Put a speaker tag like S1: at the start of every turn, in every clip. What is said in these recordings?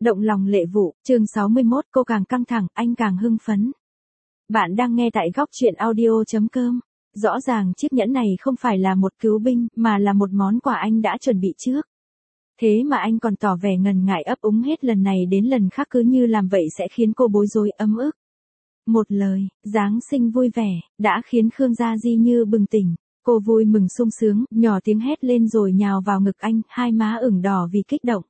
S1: Động lòng lệ vụ, chương 61, cô càng căng thẳng, anh càng hưng phấn. Bạn đang nghe tại góc truyện audio.com. Rõ ràng chiếc nhẫn này không phải là một cứu binh, mà là một món quà anh đã chuẩn bị trước. Thế mà anh còn tỏ vẻ ngần ngại ấp úng hết lần này đến lần khác, cứ như làm vậy sẽ khiến cô bối rối ấm ức. Một lời, Giáng sinh vui vẻ, đã khiến Khương Gia Di như bừng tỉnh. Cô vui mừng sung sướng, nhỏ tiếng hét lên rồi nhào vào ngực anh, hai má ửng đỏ vì kích động.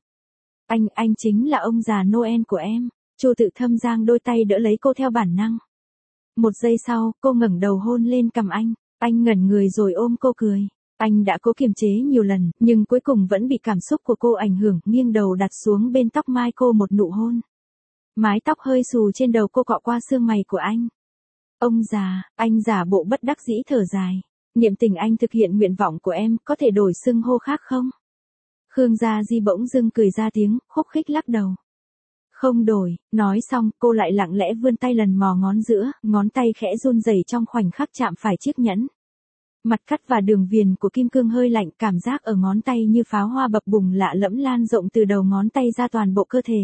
S1: Anh chính là ông già Noel của em. Chu Tự Thâm giang đôi tay đỡ lấy cô theo bản năng. Một giây sau, cô ngẩng đầu hôn lên cằm anh ngẩn người rồi ôm cô cười. Anh đã cố kiềm chế nhiều lần, nhưng cuối cùng vẫn bị cảm xúc của cô ảnh hưởng, nghiêng đầu đặt xuống bên tóc mai cô một nụ hôn. Mái tóc hơi xù trên đầu cô cọ qua xương mày của anh. Ông già, anh giả bộ bất đắc dĩ thở dài. Niệm tình anh thực hiện nguyện vọng của em, có thể đổi xưng hô khác không? Khương Gia Di bỗng dưng cười ra tiếng, khúc khích lắc đầu. Không đổi, nói xong, cô lại lặng lẽ vươn tay lần mò ngón giữa, ngón tay khẽ run rẩy trong khoảnh khắc chạm phải chiếc nhẫn. Mặt cắt và đường viền của kim cương hơi lạnh, cảm giác ở ngón tay như pháo hoa bập bùng lạ lẫm lan rộng từ đầu ngón tay ra toàn bộ cơ thể.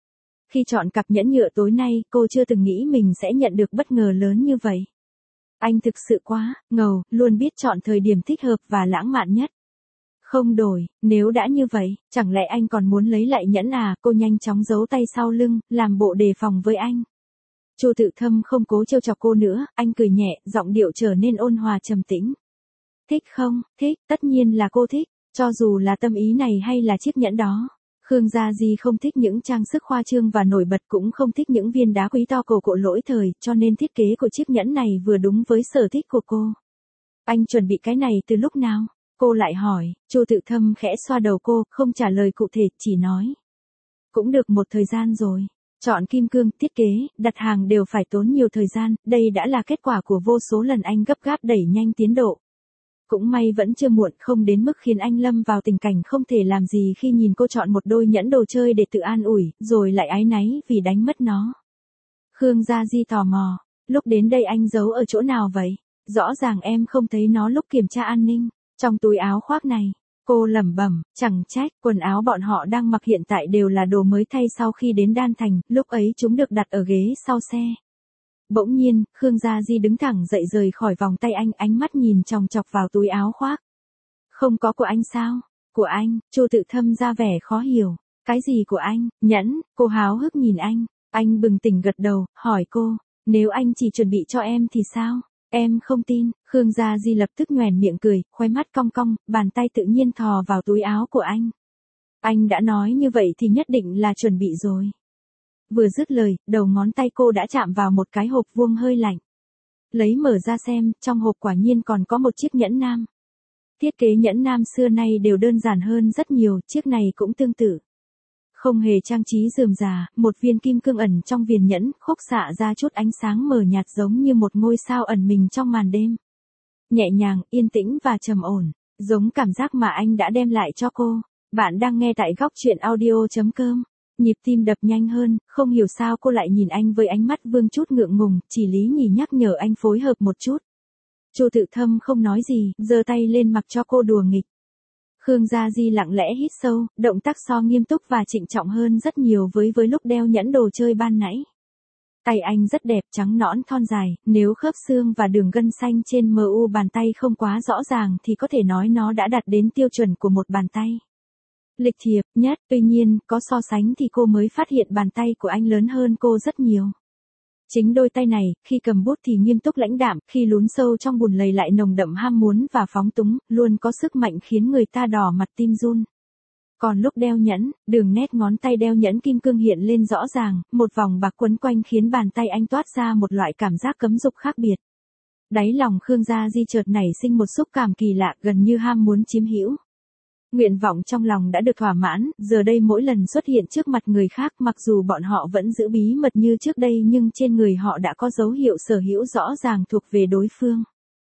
S1: Khi chọn cặp nhẫn nhựa tối nay, cô chưa từng nghĩ mình sẽ nhận được bất ngờ lớn như vậy. Anh thực sự quá ngầu, luôn biết chọn thời điểm thích hợp và lãng mạn nhất. Không đổi, nếu đã như vậy, chẳng lẽ anh còn muốn lấy lại nhẫn à? Cô nhanh chóng giấu tay sau lưng, làm bộ đề phòng với anh. Chu Tự Thâm không cố trêu chọc cô nữa, anh cười nhẹ, giọng điệu trở nên ôn hòa trầm tĩnh. Thích không? Thích, tất nhiên là cô thích, cho dù là tâm ý này hay là chiếc nhẫn đó. Khương Gia Di không thích những trang sức khoa trương và nổi bật, cũng không thích những viên đá quý to cổ cộ lỗi thời, cho nên thiết kế của chiếc nhẫn này vừa đúng với sở thích của cô. Anh chuẩn bị cái này từ lúc nào? Cô lại hỏi. Chu Tự Thâm khẽ xoa đầu cô, không trả lời cụ thể, chỉ nói. Cũng được một thời gian rồi. Chọn kim cương, thiết kế, đặt hàng đều phải tốn nhiều thời gian, đây đã là kết quả của vô số lần anh gấp gáp đẩy nhanh tiến độ. Cũng may vẫn chưa muộn, không đến mức khiến anh lâm vào tình cảnh không thể làm gì khi nhìn cô chọn một đôi nhẫn đồ chơi để tự an ủi, rồi lại áy náy vì đánh mất nó. Khương Gia Di tò mò. Lúc đến đây anh giấu ở chỗ nào vậy? Rõ ràng em không thấy nó lúc kiểm tra an ninh. Trong túi áo khoác này, cô lẩm bẩm, chẳng trách, quần áo bọn họ đang mặc hiện tại đều là đồ mới thay sau khi đến Đan Thành, lúc ấy chúng được đặt ở ghế sau xe. Bỗng nhiên, Khương Gia Di đứng thẳng dậy rời khỏi vòng tay anh, ánh mắt nhìn chòng chọc vào túi áo khoác. Không có của anh sao? Của anh? Chu Tự Thâm ra vẻ khó hiểu. Cái gì của anh? Nhẫn? Cô háo hức nhìn anh bừng tỉnh gật đầu, hỏi cô, nếu anh chỉ chuẩn bị cho em thì sao? Em không tin. Khương Gia Di lập tức nhoẻn miệng cười, khóe mắt cong cong, bàn tay tự nhiên thò vào túi áo của anh. Anh đã nói như vậy thì nhất định là chuẩn bị rồi. Vừa dứt lời, đầu ngón tay cô đã chạm vào một cái hộp vuông hơi lạnh. Lấy mở ra xem, trong hộp quả nhiên còn có một chiếc nhẫn nam. Thiết kế nhẫn nam xưa nay đều đơn giản hơn rất nhiều, chiếc này cũng tương tự. Không hề trang trí rườm rà, một viên kim cương ẩn trong viền nhẫn, khúc xạ ra chút ánh sáng mờ nhạt giống như một ngôi sao ẩn mình trong màn đêm. Nhẹ nhàng, yên tĩnh và trầm ổn, giống cảm giác mà anh đã đem lại cho cô. Bạn đang nghe tại góc truyện audio.com. Nhịp tim đập nhanh hơn, không hiểu sao cô lại nhìn anh với ánh mắt vương chút ngượng ngùng, chỉ lý nhì nhắc nhở anh phối hợp một chút. Chu Tự Thâm không nói gì, giơ tay lên mặc cho cô đùa nghịch. Khương Gia Di lặng lẽ hít sâu, động tác so nghiêm túc và trịnh trọng hơn rất nhiều với lúc đeo nhẫn đồ chơi ban nãy. Tay anh rất đẹp, trắng nõn thon dài, nếu khớp xương và đường gân xanh trên mu bàn tay không quá rõ ràng thì có thể nói nó đã đạt đến tiêu chuẩn của một bàn tay. Lịch thiệp nhất, tuy nhiên, có so sánh thì cô mới phát hiện bàn tay của anh lớn hơn cô rất nhiều. Chính đôi tay này, khi cầm bút thì nghiêm túc lãnh đạm, khi lún sâu trong bùn lầy lại nồng đậm ham muốn và phóng túng, luôn có sức mạnh khiến người ta đỏ mặt tim run. Còn lúc đeo nhẫn, đường nét ngón tay đeo nhẫn kim cương hiện lên rõ ràng, một vòng bạc quấn quanh khiến bàn tay anh toát ra một loại cảm giác cấm dục khác biệt. Đáy lòng Khương Gia Di chợt nảy sinh một xúc cảm kỳ lạ, gần như ham muốn chiếm hữu. Nguyện vọng trong lòng đã được thỏa mãn, giờ đây mỗi lần xuất hiện trước mặt người khác, mặc dù bọn họ vẫn giữ bí mật như trước đây nhưng trên người họ đã có dấu hiệu sở hữu rõ ràng thuộc về đối phương.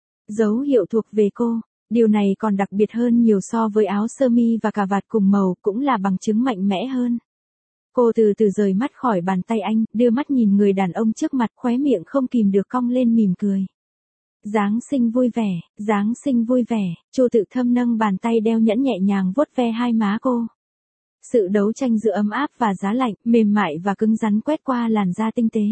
S1: Dấu hiệu thuộc về cô, điều này còn đặc biệt hơn nhiều so với áo sơ mi và cà vạt cùng màu, cũng là bằng chứng mạnh mẽ hơn. Cô từ từ rời mắt khỏi bàn tay anh, đưa mắt nhìn người đàn ông trước mặt, khóe miệng không kìm được cong lên mỉm cười. Giáng sinh vui vẻ, Giáng sinh vui vẻ. Chu Tự Thâm nâng bàn tay đeo nhẫn nhẹ nhàng vuốt ve hai má cô. Sự đấu tranh giữa ấm áp và giá lạnh, mềm mại và cứng rắn quét qua làn da tinh tế.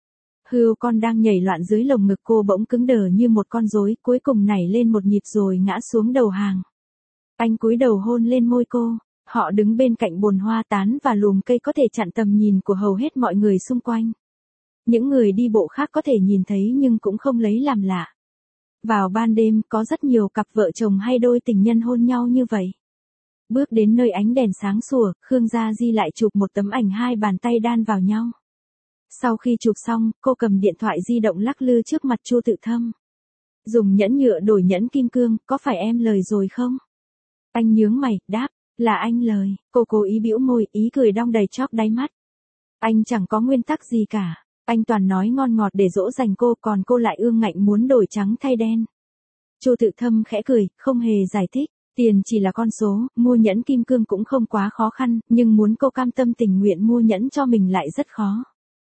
S1: Hươu con đang nhảy loạn dưới lồng ngực cô bỗng cứng đờ như một con rối, cuối cùng nảy lên một nhịp rồi ngã xuống đầu hàng. Anh cúi đầu hôn lên môi cô. Họ đứng bên cạnh bồn hoa tán và lùm cây có thể chặn tầm nhìn của hầu hết mọi người xung quanh. Những người đi bộ khác có thể nhìn thấy nhưng cũng không lấy làm lạ. Vào ban đêm có rất nhiều cặp vợ chồng hay đôi tình nhân hôn nhau như vậy. Bước đến nơi ánh đèn sáng sủa, Khương Gia Di lại chụp một tấm ảnh hai bàn tay đan vào nhau. Sau khi chụp xong, cô cầm điện thoại di động lắc lư trước mặt Chu Tự Thâm. Dùng nhẫn nhựa đổi nhẫn kim cương, có phải em lời rồi không? Anh nhướng mày, đáp, là anh lời. Cô cố ý bĩu môi, ý cười đong đầy chóp đáy mắt. Anh chẳng có nguyên tắc gì cả. Anh toàn nói ngon ngọt để dỗ dành cô, còn cô lại ương ngạnh muốn đổi trắng thay đen. Chu Tự Thâm khẽ cười, không hề giải thích. Tiền chỉ là con số, mua nhẫn kim cương cũng không quá khó khăn, nhưng muốn cô cam tâm tình nguyện mua nhẫn cho mình lại rất khó.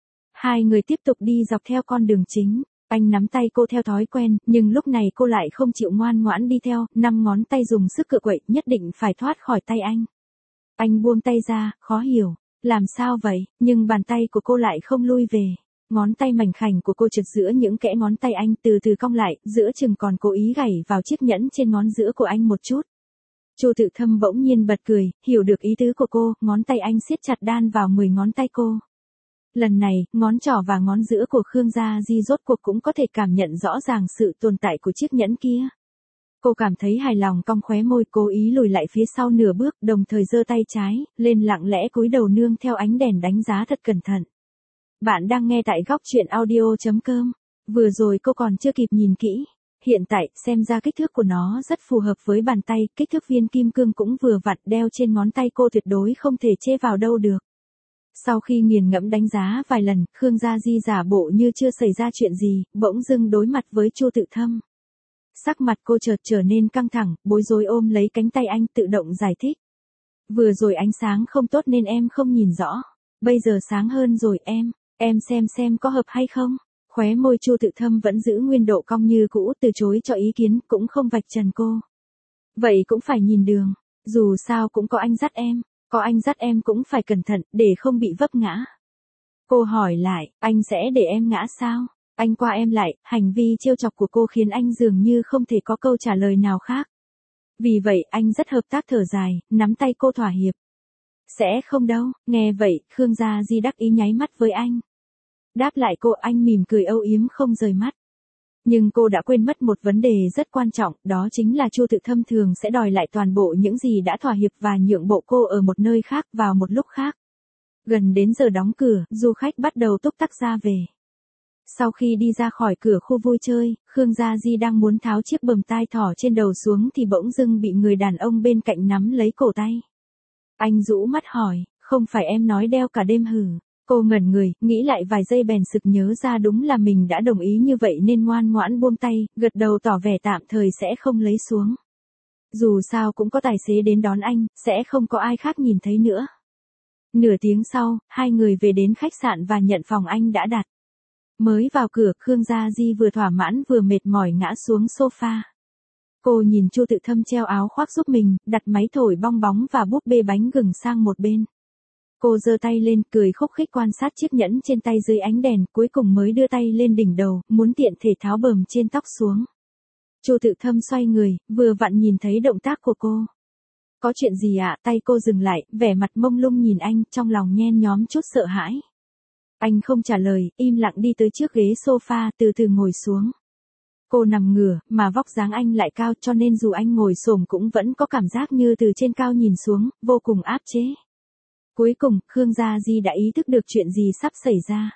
S1: Hai người tiếp tục đi dọc theo con đường chính. Anh nắm tay cô theo thói quen, nhưng lúc này cô lại không chịu ngoan ngoãn đi theo, 5 ngón tay dùng sức cựa quậy, nhất định phải thoát khỏi tay anh. Anh buông tay ra, khó hiểu. Làm sao vậy? Nhưng bàn tay của cô lại không lui về. Ngón tay mảnh khảnh của cô trượt giữa những kẽ ngón tay anh từ từ cong lại, giữa chừng còn cố ý gảy vào chiếc nhẫn trên ngón giữa của anh một chút. Chu Tự Thâm bỗng nhiên bật cười, hiểu được ý tứ của cô, ngón tay anh siết chặt đan vào 10 ngón tay cô. Lần này, ngón trỏ và ngón giữa của Khương Gia Di rốt cuộc cũng có thể cảm nhận rõ ràng sự tồn tại của chiếc nhẫn kia. Cô cảm thấy hài lòng cong khóe môi, cố ý lùi lại phía sau nửa bước, đồng thời giơ tay trái lên lặng lẽ cúi đầu nương theo ánh đèn đánh giá thật cẩn thận. Bạn đang nghe tại góc truyện audio.com. Vừa rồi cô còn chưa kịp nhìn kỹ. Hiện tại, xem ra kích thước của nó rất phù hợp với bàn tay, kích thước viên kim cương cũng vừa vặn, đeo trên ngón tay cô tuyệt đối không thể chê vào đâu được. Sau khi nghiền ngẫm đánh giá vài lần, Khương Gia Di giả bộ như chưa xảy ra chuyện gì, bỗng dưng đối mặt với Chu Tự Thâm. Sắc mặt cô chợt trở nên căng thẳng, bối rối ôm lấy cánh tay anh tự động giải thích. Vừa rồi ánh sáng không tốt nên em không nhìn rõ. Bây giờ sáng hơn rồi em xem có hợp hay không? Khóe môi Chu Tự Thâm vẫn giữ nguyên độ cong như cũ, từ chối cho ý kiến, cũng không vạch trần cô. Vậy cũng phải nhìn đường, dù sao cũng có anh dắt em. Có anh dắt em cũng phải cẩn thận, để không bị vấp ngã. Cô hỏi lại, anh sẽ để em ngã sao? Anh qua em lại, hành vi trêu chọc của cô khiến anh dường như không thể có câu trả lời nào khác. Vì vậy, anh rất hợp tác thở dài, nắm tay cô thỏa hiệp. Sẽ không đâu, nghe vậy, Khương Gia Di đắc ý nháy mắt với anh. Đáp lại cô, anh mỉm cười âu yếm không rời mắt. Nhưng cô đã quên mất một vấn đề rất quan trọng, đó chính là Chu Tự Thâm thường sẽ đòi lại toàn bộ những gì đã thỏa hiệp và nhượng bộ cô ở một nơi khác vào một lúc khác. Gần đến giờ đóng cửa, du khách bắt đầu túc tắc ra về. Sau khi đi ra khỏi cửa khu vui chơi, Khương Gia Di đang muốn tháo chiếc bờm tai thỏ trên đầu xuống thì bỗng dưng bị người đàn ông bên cạnh nắm lấy cổ tay. Anh rũ mắt hỏi, không phải em nói đeo cả đêm hử? Cô ngẩn người, nghĩ lại vài giây bèn sực nhớ ra đúng là mình đã đồng ý như vậy nên ngoan ngoãn buông tay, gật đầu tỏ vẻ tạm thời sẽ không lấy xuống. Dù sao cũng có tài xế đến đón anh, sẽ không có ai khác nhìn thấy nữa. Nửa tiếng sau, hai người về đến khách sạn và nhận phòng anh đã đặt. Mới vào cửa, Khương Gia Di vừa thỏa mãn vừa mệt mỏi ngã xuống sofa. Cô nhìn Chu Tự Thâm treo áo khoác giúp mình, đặt máy thổi bong bóng và búp bê bánh gừng sang một bên. Cô giơ tay lên, cười khúc khích quan sát chiếc nhẫn trên tay dưới ánh đèn, cuối cùng mới đưa tay lên đỉnh đầu, muốn tiện thể tháo bờm trên tóc xuống. Chu Tự Thâm xoay người, vừa vặn nhìn thấy động tác của cô. Có chuyện gì ạ? Tay cô dừng lại, vẻ mặt mông lung nhìn anh, trong lòng nhen nhóm chút sợ hãi. Anh không trả lời, im lặng đi tới trước ghế sofa, từ từ ngồi xuống. Cô nằm ngửa, mà vóc dáng anh lại cao cho nên dù anh ngồi xổm cũng vẫn có cảm giác như từ trên cao nhìn xuống, vô cùng áp chế. Cuối cùng, Khương Gia Di đã ý thức được chuyện gì sắp xảy ra.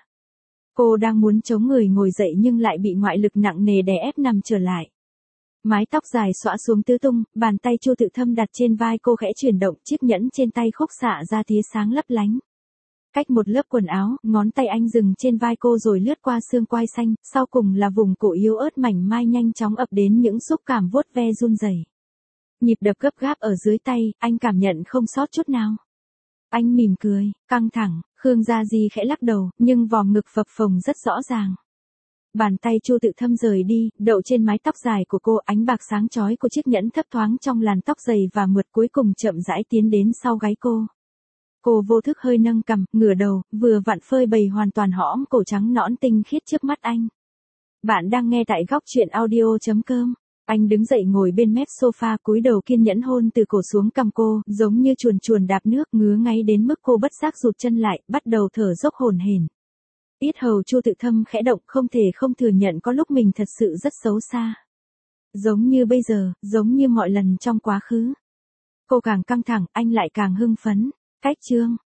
S1: Cô đang muốn chống người ngồi dậy nhưng lại bị ngoại lực nặng nề đè ép nằm trở lại. Mái tóc dài xõa xuống tứ tung, bàn tay Chu Tự Thâm đặt trên vai cô khẽ chuyển động, chiếc nhẫn trên tay khúc xạ ra tia sáng lấp lánh. Cách một lớp quần áo, ngón tay anh dừng trên vai cô rồi lướt qua xương quai xanh, sau cùng là vùng cổ yếu ớt mảnh mai nhanh chóng ập đến những xúc cảm vuốt ve run rẩy. Nhịp đập gấp gáp ở dưới tay, anh cảm nhận không sót chút nào. Anh mỉm cười, căng thẳng, Khương Gia Di khẽ lắc đầu, nhưng vòm ngực phập phồng rất rõ ràng. Bàn tay Chu Tự Thâm rời đi, đậu trên mái tóc dài của cô, ánh bạc sáng chói của chiếc nhẫn thấp thoáng trong làn tóc dày và mượt cuối cùng chậm rãi tiến đến sau gáy cô. Cô vô thức hơi nâng cằm, ngửa đầu, vừa vặn phơi bày hoàn toàn hõm cổ trắng nõn tinh khiết trước mắt anh. Bạn đang nghe tại góc chuyện audio.com. Anh đứng dậy ngồi bên mép sofa, cúi đầu kiên nhẫn hôn từ cổ xuống cằm cô, giống như chuồn chuồn đạp nước, ngứa ngáy đến mức cô bất giác rụt chân lại, bắt đầu thở dốc hổn hển. Yết hầu Chu Tự Thâm khẽ động, không thể không thừa nhận có lúc mình thật sự rất xấu xa. Giống như bây giờ, giống như mọi lần trong quá khứ. Cô càng căng thẳng, anh lại càng hưng phấn. Cách chương